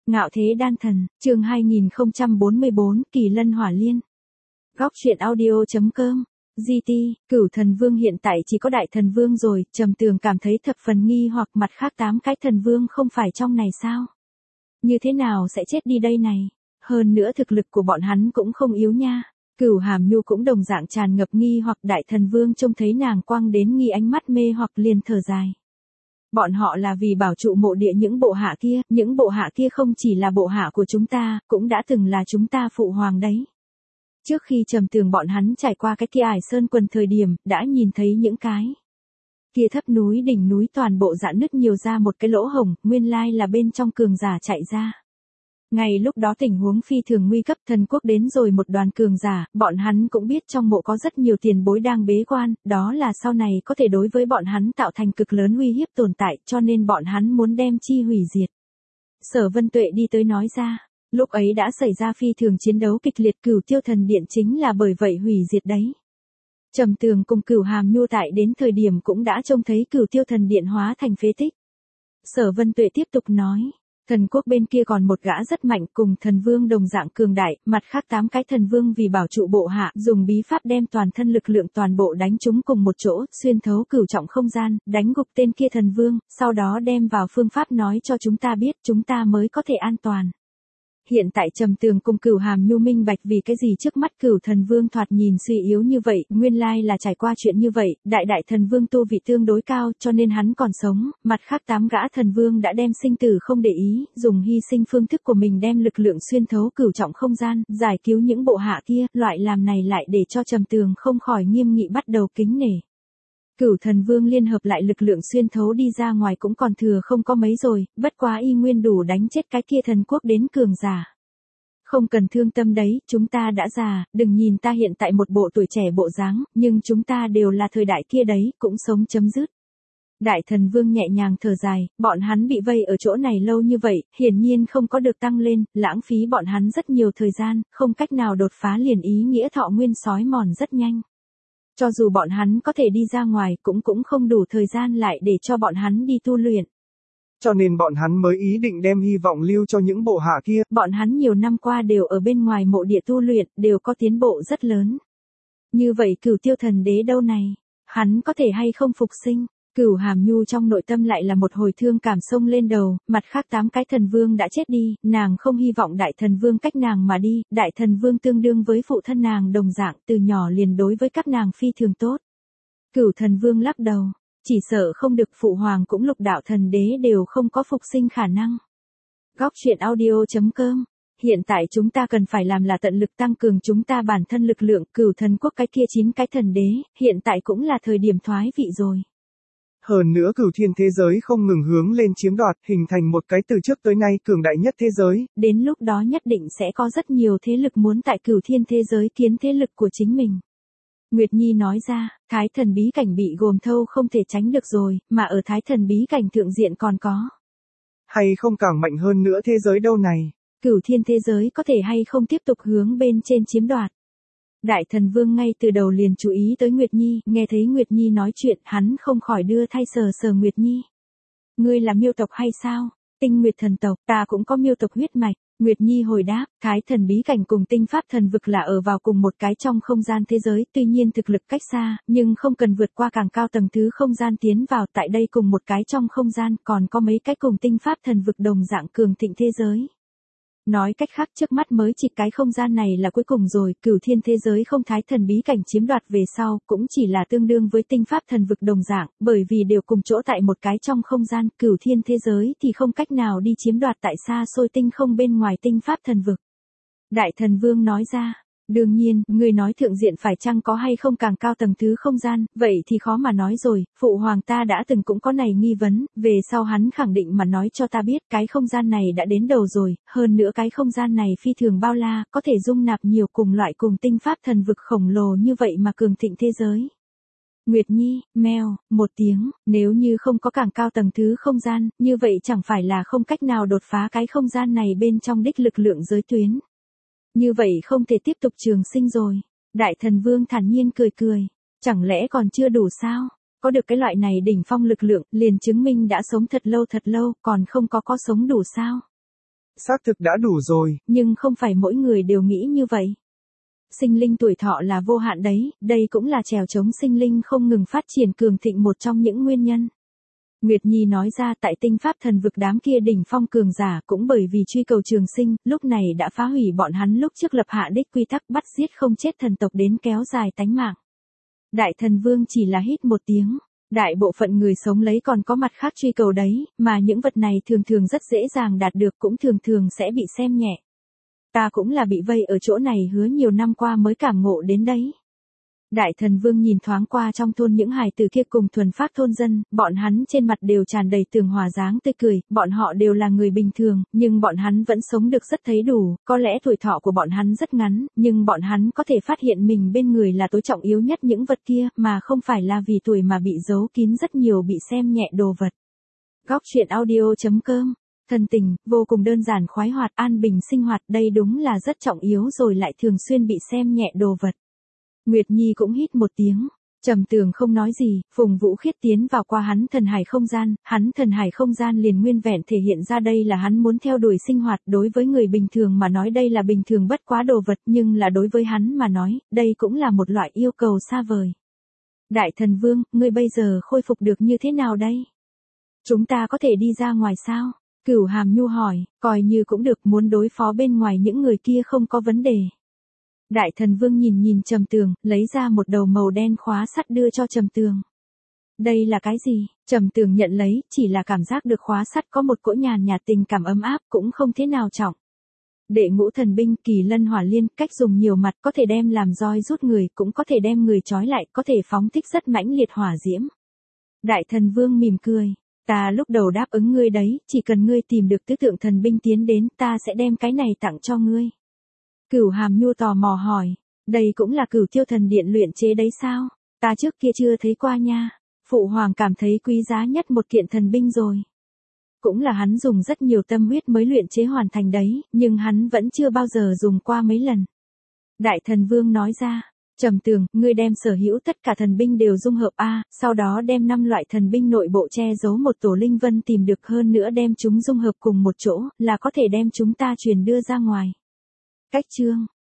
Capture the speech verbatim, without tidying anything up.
Ngạo thế đan thần, chương hai nghìn không trăm bốn mươi bốn, Kỳ Lân Hỏa Liên. Góc truyện audio.com. giê tê, Cửu Thần Vương hiện tại chỉ có Đại Thần Vương rồi, Trầm Tường cảm thấy thập phần nghi hoặc mặt khác tám cái thần vương không phải trong này sao? Như thế nào sẽ chết đi đây này? Hơn nữa thực lực của bọn hắn cũng không yếu nha. Cửu Hàm Nhu cũng đồng dạng tràn ngập nghi hoặc Đại Thần Vương trông thấy nàng quang đến nghi ánh mắt mê hoặc liền thở dài. Bọn họ là vì bảo trụ mộ địa những bộ hạ kia, những bộ hạ kia không chỉ là bộ hạ của chúng ta, cũng đã từng là chúng ta phụ hoàng đấy. Trước khi Trầm Tường bọn hắn trải qua cái kia ải sơn quần thời điểm, đã nhìn thấy những cái kia thấp núi đỉnh núi toàn bộ rạn nứt nhiều ra một cái lỗ hổng, nguyên lai là bên trong cường giả chạy ra. Ngay lúc đó tình huống phi thường nguy cấp, thần quốc đến rồi một đoàn cường giả, bọn hắn cũng biết trong mộ có rất nhiều tiền bối đang bế quan, đó là sau này có thể đối với bọn hắn tạo thành cực lớn uy hiếp tồn tại, cho nên bọn hắn muốn đem chi hủy diệt. Sở Vân Tuệ đi tới nói ra, lúc ấy đã xảy ra phi thường chiến đấu kịch liệt, Cửu Tiêu Thần Điện chính là bởi vậy hủy diệt đấy. Trầm Tường cùng Cửu Hàm Nhu tại đến thời điểm cũng đã trông thấy Cửu Tiêu Thần Điện hóa thành phế tích. Sở Vân Tuệ tiếp tục nói. Thần quốc bên kia còn một gã rất mạnh cùng thần vương đồng dạng cường đại, mặt khác tám cái thần vương vì bảo trụ bộ hạ, dùng bí pháp đem toàn thân lực lượng toàn bộ đánh chúng cùng một chỗ, xuyên thấu cửu trọng không gian, đánh gục tên kia thần vương, sau đó đem vào phương pháp nói cho chúng ta biết, chúng ta mới có thể an toàn. Hiện tại Trầm Tường cùng Cửu Hàm Nhu minh bạch vì cái gì trước mắt Cửu Thần Vương thoạt nhìn suy yếu như vậy, nguyên lai là trải qua chuyện như vậy, đại đại thần vương tu vị tương đối cao cho nên hắn còn sống, mặt khác tám gã thần vương đã đem sinh tử không để ý, dùng hy sinh phương thức của mình đem lực lượng xuyên thấu cửu trọng không gian, giải cứu những bộ hạ kia, loại làm này lại để cho Trầm Tường không khỏi nghiêm nghị bắt đầu kính nể. Cửu Thần Vương liên hợp lại lực lượng xuyên thấu đi ra ngoài cũng còn thừa không có mấy rồi, bất quá y nguyên đủ đánh chết cái kia thần quốc đến cường giả. Không cần thương tâm đấy, chúng ta đã già, đừng nhìn ta hiện tại một bộ tuổi trẻ bộ dáng, nhưng chúng ta đều là thời đại kia đấy, cũng sống chấm dứt. Đại Thần Vương nhẹ nhàng thở dài, bọn hắn bị vây ở chỗ này lâu như vậy, hiển nhiên không có được tăng lên, lãng phí bọn hắn rất nhiều thời gian, không cách nào đột phá liền ý nghĩa thọ nguyên sói mòn rất nhanh. Cho dù bọn hắn có thể đi ra ngoài cũng cũng không đủ thời gian lại để cho bọn hắn đi tu luyện. Cho nên bọn hắn mới ý định đem hy vọng lưu cho những bộ hạ kia. Bọn hắn nhiều năm qua đều ở bên ngoài mộ địa tu luyện, đều có tiến bộ rất lớn. Như vậy Cửu Tiêu Thần Đế đâu này? Hắn có thể hay không phục sinh? Cửu Hàm Nhu trong nội tâm lại là một hồi thương cảm sông lên đầu, mặt khác tám cái thần vương đã chết đi, nàng không hy vọng đại thần vương cách nàng mà đi, đại thần vương tương đương với phụ thân nàng đồng dạng từ nhỏ liền đối với các nàng phi thường tốt. Cửu thần vương lắc đầu, chỉ sợ không được phụ hoàng cũng lục đạo thần đế đều không có phục sinh khả năng. Góc truyện audio.com. Hiện tại chúng ta cần phải làm là tận lực tăng cường chúng ta bản thân lực lượng, Cửu Thần Quốc cái kia chín cái thần đế, hiện tại cũng là thời điểm thoái vị rồi. Hơn nữa cửu thiên thế giới không ngừng hướng lên chiếm đoạt, hình thành một cái từ trước tới nay cường đại nhất thế giới. Đến lúc đó nhất định sẽ có rất nhiều thế lực muốn tại cửu thiên thế giới kiến thế lực của chính mình. Nguyệt Nhi nói ra, Thái Thần bí cảnh bị gồm thâu không thể tránh được rồi, mà ở Thái Thần bí cảnh thượng diện còn có. Hay không càng mạnh hơn nữa thế giới đâu này. Cửu thiên thế giới có thể hay không tiếp tục hướng bên trên chiếm đoạt. Đại Thần Vương ngay từ đầu liền chú ý tới Nguyệt Nhi, nghe thấy Nguyệt Nhi nói chuyện, hắn không khỏi đưa thay sờ sờ Nguyệt Nhi. Ngươi là miêu tộc hay sao? Tinh Nguyệt thần tộc, ta cũng có miêu tộc huyết mạch. Nguyệt Nhi hồi đáp, Thái Thần bí cảnh cùng Tinh Pháp thần vực là ở vào cùng một cái trong không gian thế giới, tuy nhiên thực lực cách xa, nhưng không cần vượt qua càng cao tầng thứ không gian tiến vào, tại đây cùng một cái trong không gian, còn có mấy cái cùng Tinh Pháp thần vực đồng dạng cường thịnh thế giới. Nói cách khác trước mắt mới chỉ cái không gian này là cuối cùng rồi, cửu thiên thế giới không Thái Thần bí cảnh chiếm đoạt về sau, cũng chỉ là tương đương với Tinh Pháp thần vực đồng dạng, bởi vì đều cùng chỗ tại một cái trong không gian, cửu thiên thế giới thì không cách nào đi chiếm đoạt tại xa xôi tinh không bên ngoài Tinh Pháp thần vực. Đại Thần Vương nói ra, đương nhiên, người nói thượng diện phải chăng có hay không càng cao tầng thứ không gian, vậy thì khó mà nói rồi, phụ hoàng ta đã từng cũng có này nghi vấn, về sau hắn khẳng định mà nói cho ta biết cái không gian này đã đến đầu rồi, hơn nữa cái không gian này phi thường bao la, có thể dung nạp nhiều cùng loại cùng Tinh Pháp thần vực khổng lồ như vậy mà cường thịnh thế giới. Nguyệt Nhi, meo, một tiếng, nếu như không có càng cao tầng thứ không gian, như vậy chẳng phải là không cách nào đột phá cái không gian này bên trong đích lực lượng giới tuyến. Như vậy không thể tiếp tục trường sinh rồi. Đại Thần Vương thản nhiên cười cười. Chẳng lẽ còn chưa đủ sao? Có được cái loại này đỉnh phong lực lượng, liền chứng minh đã sống thật lâu thật lâu, còn không có có sống đủ sao? Xác thực đã đủ rồi. Nhưng không phải mỗi người đều nghĩ như vậy. Sinh linh tuổi thọ là vô hạn đấy, đây cũng là trèo chống sinh linh không ngừng phát triển cường thịnh một trong những nguyên nhân. Nguyệt Nhi nói ra tại tinh pháp thần vực đám kia đỉnh phong cường giả cũng bởi vì truy cầu trường sinh, lúc này đã phá hủy bọn hắn lúc trước lập hạ đích quy tắc bắt giết không chết thần tộc đến kéo dài tánh mạng. Đại thần vương chỉ là hít một tiếng. Đại bộ phận người sống lấy còn có mặt khác truy cầu đấy, mà những vật này thường thường rất dễ dàng đạt được cũng thường thường sẽ bị xem nhẹ. Ta cũng là bị vây ở chỗ này hứa nhiều năm qua mới cảm ngộ đến đấy. Đại thần vương nhìn thoáng qua trong thôn những hài tử kia cùng thuần phát thôn dân, bọn hắn trên mặt đều tràn đầy tường hòa dáng tươi cười, bọn họ đều là người bình thường, nhưng bọn hắn vẫn sống được rất thấy đủ, có lẽ tuổi thọ của bọn hắn rất ngắn, nhưng bọn hắn có thể phát hiện mình bên người là tối trọng yếu nhất những vật kia, mà không phải là vì tuổi mà bị giấu kín rất nhiều bị xem nhẹ đồ vật. Góc truyện audio chấm com. Thân tình, vô cùng đơn giản khoái hoạt an bình sinh hoạt, đây đúng là rất trọng yếu rồi lại thường xuyên bị xem nhẹ đồ vật. Nguyệt Nhi cũng hít một tiếng, Trầm Tường không nói gì, Phùng Vũ Khiết tiến vào qua hắn thần hải không gian, hắn thần hải không gian liền nguyên vẹn thể hiện ra đây là hắn muốn theo đuổi sinh hoạt, đối với người bình thường mà nói đây là bình thường bất quá đồ vật, nhưng là đối với hắn mà nói, đây cũng là một loại yêu cầu xa vời. Đại thần vương, ngươi bây giờ khôi phục được như thế nào đây? Chúng ta có thể đi ra ngoài sao? Cửu Hàm Nhu hỏi, coi như cũng được, muốn đối phó bên ngoài những người kia không có vấn đề. Đại thần vương nhìn nhìn Trầm Tường, lấy ra một đầu màu đen khóa sắt đưa cho Trầm Tường. Đây là cái gì? Trầm Tường nhận lấy, chỉ là cảm giác được khóa sắt có một cỗ nhàn nhạt tình cảm ấm áp, cũng không thế nào trọng. Đệ ngũ thần binh Kỳ Lân Hỏa Liên, cách dùng nhiều mặt, có thể đem làm roi rút người, cũng có thể đem người trói lại, có thể phóng thích rất mãnh liệt hỏa diễm. Đại thần vương mỉm cười, ta lúc đầu đáp ứng ngươi đấy, chỉ cần ngươi tìm được tứ tượng thần binh tiến đến, ta sẽ đem cái này tặng cho ngươi. Cửu Hàm Nhu tò mò hỏi, đây cũng là Cửu Tiêu Thần Điện luyện chế đấy sao? Ta trước kia chưa thấy qua nha. Phụ hoàng cảm thấy quý giá nhất một kiện thần binh rồi. Cũng là hắn dùng rất nhiều tâm huyết mới luyện chế hoàn thành đấy, nhưng hắn vẫn chưa bao giờ dùng qua mấy lần. Đại thần vương nói ra, Trầm Tường, ngươi đem sở hữu tất cả thần binh đều dung hợp a, sau đó đem năm loại thần binh nội bộ che giấu một tổ linh vân tìm được hơn nữa đem chúng dung hợp cùng một chỗ, là có thể đem chúng ta truyền đưa ra ngoài. Cách chương